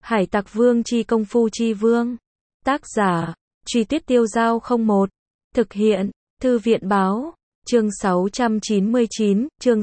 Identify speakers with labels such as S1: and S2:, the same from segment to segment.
S1: Hải Tặc Vương chi công phu chi vương. Tác giả, Truy Tuyết Tiêu Dao 01. Thực hiện, Thư viện báo. Chương 699, chương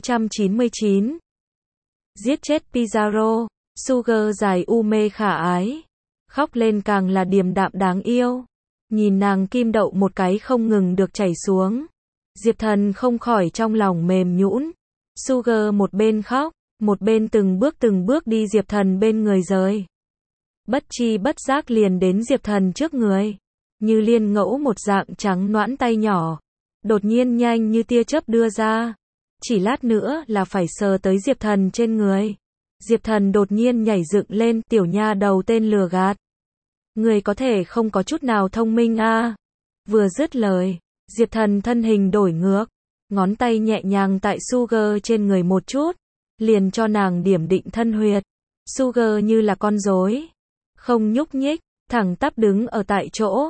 S1: 699. Giết chết Pizarro. Sugar dài u mê khả ái. Khóc lên càng là điềm đạm đáng yêu. Nhìn nàng kim đậu một cái không ngừng được chảy xuống. Diệp Thần không khỏi trong lòng mềm nhũn. Sugar một bên khóc, một bên từng bước đi Diệp Thần bên người rời. Bất chi bất giác liền đến Diệp Thần trước người. Như liên ngẫu một dạng trắng nõn tay nhỏ. Đột nhiên nhanh như tia chớp đưa ra. Chỉ lát nữa là phải sờ tới Diệp Thần trên người. Diệp Thần đột nhiên nhảy dựng lên, tiểu nha đầu tên lừa gạt. Người có thể không có chút nào thông minh à. Vừa dứt lời, Diệp Thần thân hình đổi ngược. Ngón tay nhẹ nhàng tại Sugar trên người một chút. Liền cho nàng điểm định thân huyệt. Sugar như là con rối. Không nhúc nhích, thẳng tắp đứng ở tại chỗ.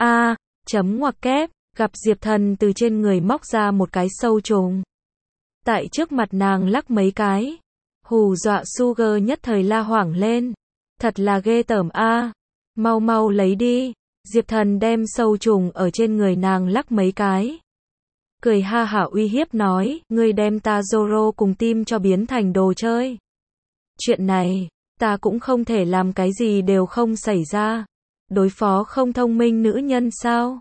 S1: Chấm ngoặc kép, gặp Diệp Thần từ trên người móc ra một cái sâu trùng. Tại trước mặt nàng lắc mấy cái. Hù dọa Sugar nhất thời la hoảng lên. Thật là ghê tởm a. Mau mau lấy đi. Diệp Thần đem sâu trùng ở trên người nàng lắc mấy cái. Cười ha hả uy hiếp nói, ngươi đem ta Zoro cùng tim cho biến thành đồ chơi. Chuyện này, ta cũng không thể làm cái gì đều không xảy ra. Đối phó không thông minh nữ nhân sao?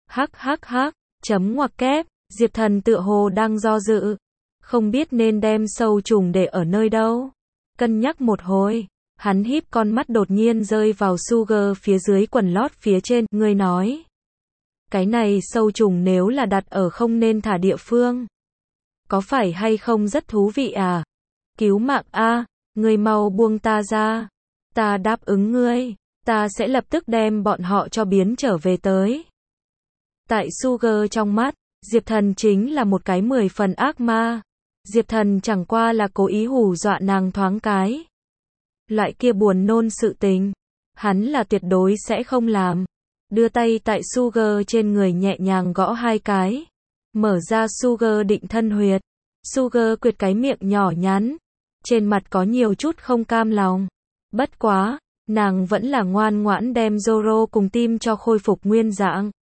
S1: Hắc, chấm ngoặc kép, Diệp Thần tựa hồ đang do dự. Không biết nên đem sâu trùng để ở nơi đâu. Cân nhắc một hồi, hắn híp con mắt đột nhiên rơi vào Sugar phía dưới quần lót phía trên, ngươi nói. Cái này sâu trùng nếu là đặt ở không nên thả địa phương. Có phải hay không rất thú vị à? Cứu mạng a, ngươi mau buông ta ra. Ta đáp ứng ngươi, ta sẽ lập tức đem bọn họ cho biến trở về tới. Tại Sugar trong mắt, Diệp Thần chính là một cái 10 phần ác ma. Diệp Thần chẳng qua là cố ý hù dọa nàng thoáng cái. Loại kia buồn nôn sự tình, hắn là tuyệt đối sẽ không làm. Đưa tay tại Sugar trên người nhẹ nhàng gõ hai cái. Mở ra Sugar định thân huyệt. Sugar quyệt cái miệng nhỏ nhắn. Trên mặt có nhiều chút không cam lòng. Bất quá, nàng vẫn là ngoan ngoãn đem Zoro cùng tim cho khôi phục nguyên dạng.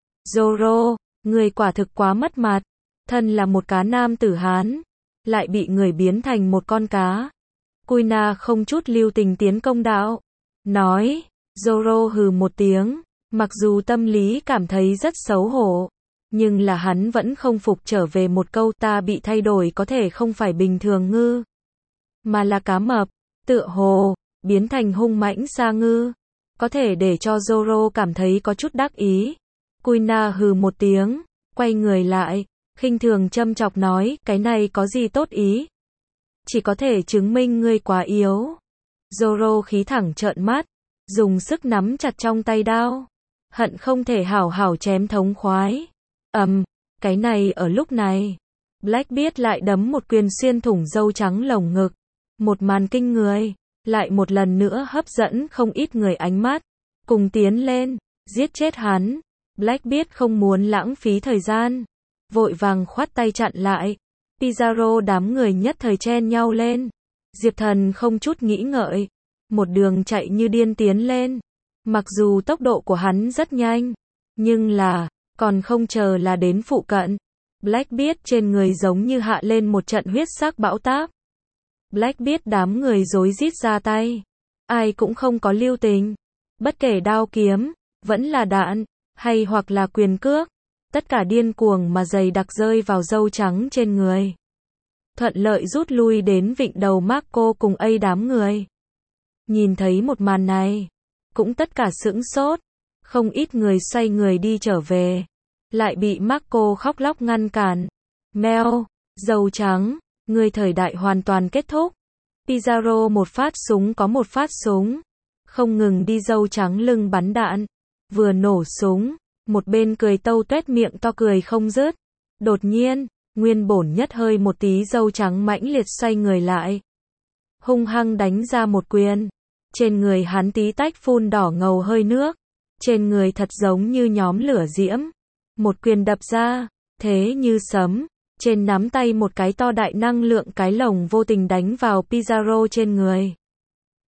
S1: Zoro, người quả thực quá mất mặt. Thân là một cá nam tử Hán, lại bị người biến thành một con cá. Kuina không chút lưu tình tiến công đạo. Nói, Zoro hừ một tiếng. Mặc dù tâm lý cảm thấy rất xấu hổ, nhưng là hắn vẫn không phục trở về một câu, ta bị thay đổi có thể không phải bình thường ngư, mà là cá mập, tựa hồ biến thành hung mãnh sa ngư, có thể để cho Zoro cảm thấy có chút đắc ý. Kuina hừ một tiếng, quay người lại, khinh thường châm chọc nói, cái này có gì tốt ý? Chỉ có thể chứng minh ngươi quá yếu. Zoro khí thẳng trợn mắt, dùng sức nắm chặt trong tay đao. Hận không thể hảo hảo chém thống khoái. Cái này ở lúc này, Blackbeard lại đấm một quyền xuyên thủng râu trắng lồng ngực. Một màn kinh người, lại một lần nữa hấp dẫn không ít người ánh mắt. Cùng tiến lên, giết chết hắn. Blackbeard không muốn lãng phí thời gian, vội vàng khoát tay chặn lại. Pizarro đám người nhất thời chen nhau lên. Diệp Thần không chút nghĩ ngợi, một đường chạy như điên tiến lên. Mặc dù tốc độ của hắn rất nhanh, nhưng là, còn không chờ là đến phụ cận. Blackbeard trên người giống như hạ lên một trận huyết sắc bão táp. Blackbeard đám người rối rít ra tay. Ai cũng không có lưu tình. Bất kể đao kiếm, vẫn là đạn, hay hoặc là quyền cước. Tất cả điên cuồng mà dày đặc rơi vào râu trắng trên người. Thuận lợi rút lui đến vịnh đầu Marco cùng A đám người. Nhìn thấy một màn này, cũng tất cả sững sốt, không ít người xoay người đi trở về, lại bị Marco khóc lóc ngăn cản. Mèo, dâu trắng, người thời đại hoàn toàn kết thúc. Pizarro một phát súng có một phát súng, không ngừng đi dâu trắng lưng bắn đạn, vừa nổ súng, một bên cười tâu tuét miệng to cười không dứt. Đột nhiên, nguyên bổn nhất hơi một tí dâu trắng mãnh liệt xoay người lại, hung hăng đánh ra một quyền. Trên người hắn tí tách phun đỏ ngầu hơi nước, trên người thật giống như nhóm lửa diễm. Một quyền đập ra, thế như sấm, trên nắm tay một cái to đại năng lượng cái lồng vô tình đánh vào Pizarro trên người.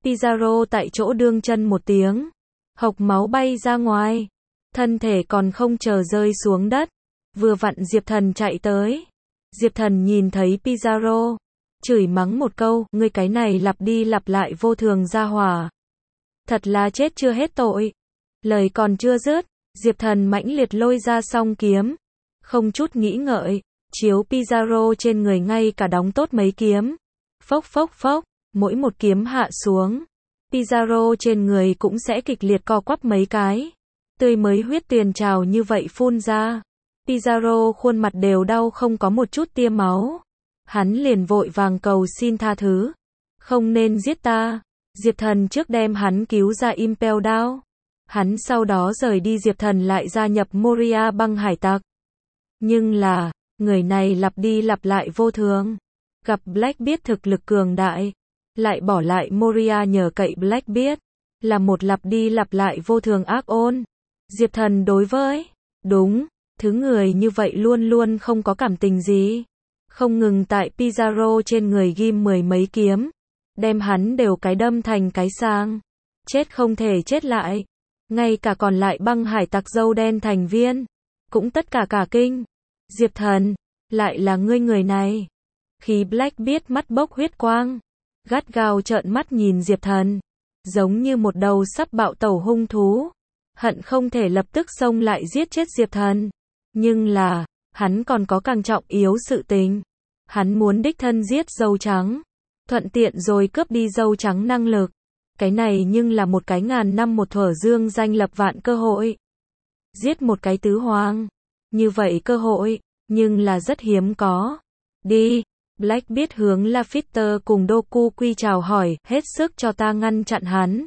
S1: Pizarro tại chỗ đương chân một tiếng, hộc máu bay ra ngoài, thân thể còn không chờ rơi xuống đất, vừa vặn Diệp Thần chạy tới. Diệp Thần nhìn thấy Pizarro, chửi mắng một câu, ngươi cái này lặp đi lặp lại vô thường gia hỏa. Thật là chết chưa hết tội. Lời còn chưa dứt, Diệp Thần mãnh liệt lôi ra song kiếm, không chút nghĩ ngợi, chiếu Pizarro trên người ngay cả đóng tốt mấy kiếm. Phốc phốc phốc, mỗi một kiếm hạ xuống, Pizarro trên người cũng sẽ kịch liệt co quắp mấy cái. Tươi mới huyết tuyền trào như vậy phun ra. Pizarro khuôn mặt đều đau không có một chút tia máu. Hắn liền vội vàng cầu xin tha thứ. Không nên giết ta. Diệp Thần trước đem hắn cứu ra Impel Down. Hắn sau đó rời đi, Diệp Thần lại gia nhập Moria băng hải tặc. Nhưng là, người này lặp đi lặp lại vô thường. Gặp Blackbeard thực lực cường đại, lại bỏ lại Moria nhờ cậy Blackbeard, là một lặp đi lặp lại vô thường ác ôn. Diệp Thần đối với, đúng, thứ người như vậy luôn luôn không có cảm tình gì. Không ngừng tại Pizarro trên người ghim mười mấy kiếm, đem hắn đều cái đâm thành cái sang. Chết không thể chết lại. Ngay cả còn lại băng hải tặc dâu đen thành viên, cũng tất cả cả kinh. Diệp Thần, lại là ngươi người này. Khi Blackbeard mắt bốc huyết quang, gắt gao trợn mắt nhìn Diệp Thần, giống như một đầu sắp bạo tẩu hung thú, hận không thể lập tức xông lại giết chết Diệp Thần. Nhưng là, hắn còn có càng trọng yếu sự tình. Hắn muốn đích thân giết dâu trắng, thuận tiện rồi cướp đi dâu trắng năng lực. Cái này nhưng là một cái ngàn năm một thuở dương danh lập vạn cơ hội. Giết một cái tứ hoàng, như vậy cơ hội, nhưng là rất hiếm có. Đi, Blackbeard hướng Lafitte cùng Doku Quy chào hỏi, hết sức cho ta ngăn chặn hắn.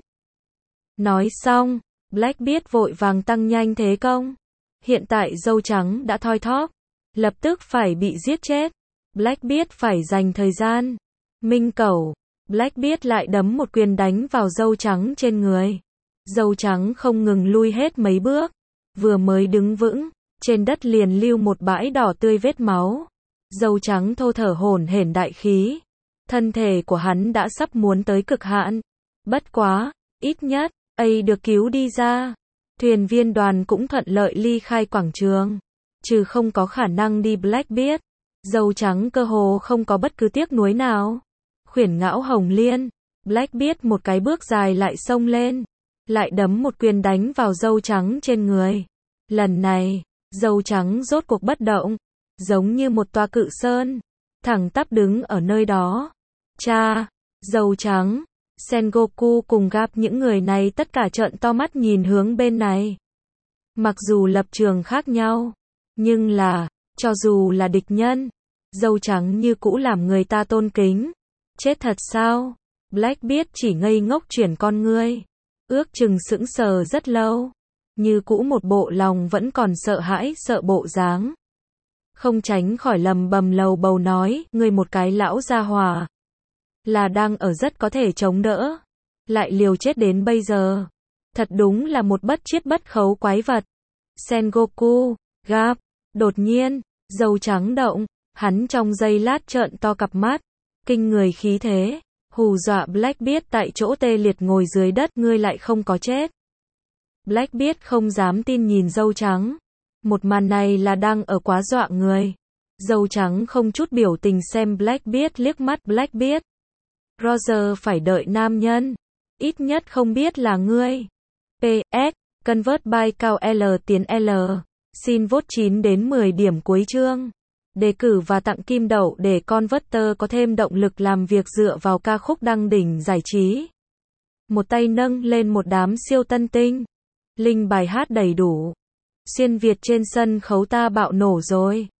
S1: Nói xong, Blackbeard vội vàng tăng nhanh thế công. Hiện tại dâu trắng đã thoi thóp, lập tức phải bị giết chết. Blackbeard phải dành thời gian. Minh cẩu, Blackbeard lại đấm một quyền đánh vào dâu trắng trên người. Dâu trắng không ngừng lui hết mấy bước, vừa mới đứng vững, trên đất liền lưu một bãi đỏ tươi vết máu. Dâu trắng thô thở hổn hển đại khí. Thân thể của hắn đã sắp muốn tới cực hạn. Bất quá, ít nhất, được cứu đi ra. Thuyền viên đoàn cũng thuận lợi ly khai quảng trường. Trừ không có khả năng đi Blackbeard, dâu trắng cơ hồ không có bất cứ tiếc nuối nào. Khuyển ngão hồng liên, Blackbeard một cái bước dài lại xông lên, lại đấm một quyền đánh vào dâu trắng trên người. Lần này, dâu trắng rốt cuộc bất động, giống như một tòa cự sơn, thẳng tắp đứng ở nơi đó. Cha, dâu trắng, Sengoku cùng gặp những người này tất cả trợn to mắt nhìn hướng bên này. Mặc dù lập trường khác nhau, nhưng là, cho dù là địch nhân, dâu trắng như cũ làm người ta tôn kính. Chết thật sao? Blackbeard chỉ ngây ngốc chuyển con ngươi, ước chừng sững sờ rất lâu, như cũ một bộ lòng vẫn còn sợ hãi sợ bộ dáng. Không tránh khỏi lầm bầm lầu bầu nói, ngươi một cái lão gia hỏa, là đang ở rất có thể chống đỡ, lại liều chết đến bây giờ. Thật đúng là một bất chiết bất khấu quái vật. Sengoku, gặp, đột nhiên, dâu trắng động, hắn trong giây lát trợn to cặp mắt, kinh người khí thế, hù dọa Blackbeard tại chỗ tê liệt ngồi dưới đất, ngươi lại không có chết. Blackbeard không dám tin nhìn dâu trắng. Một màn này là đang ở quá dọa người. Dâu trắng không chút biểu tình xem Blackbeard liếc mắt. Blackbeard, Roger phải đợi nam nhân, ít nhất không biết là ngươi. PS, convert by cao L tiến L. Xin vote 9 đến 10 điểm cuối chương. Đề cử và tặng kim đậu để Converter có thêm động lực làm việc dựa vào ca khúc đăng đỉnh giải trí. Một tay nâng lên một đám siêu tân tinh. Link bài hát đầy đủ. Xuyên Việt trên sân khấu ta bạo nổ rồi.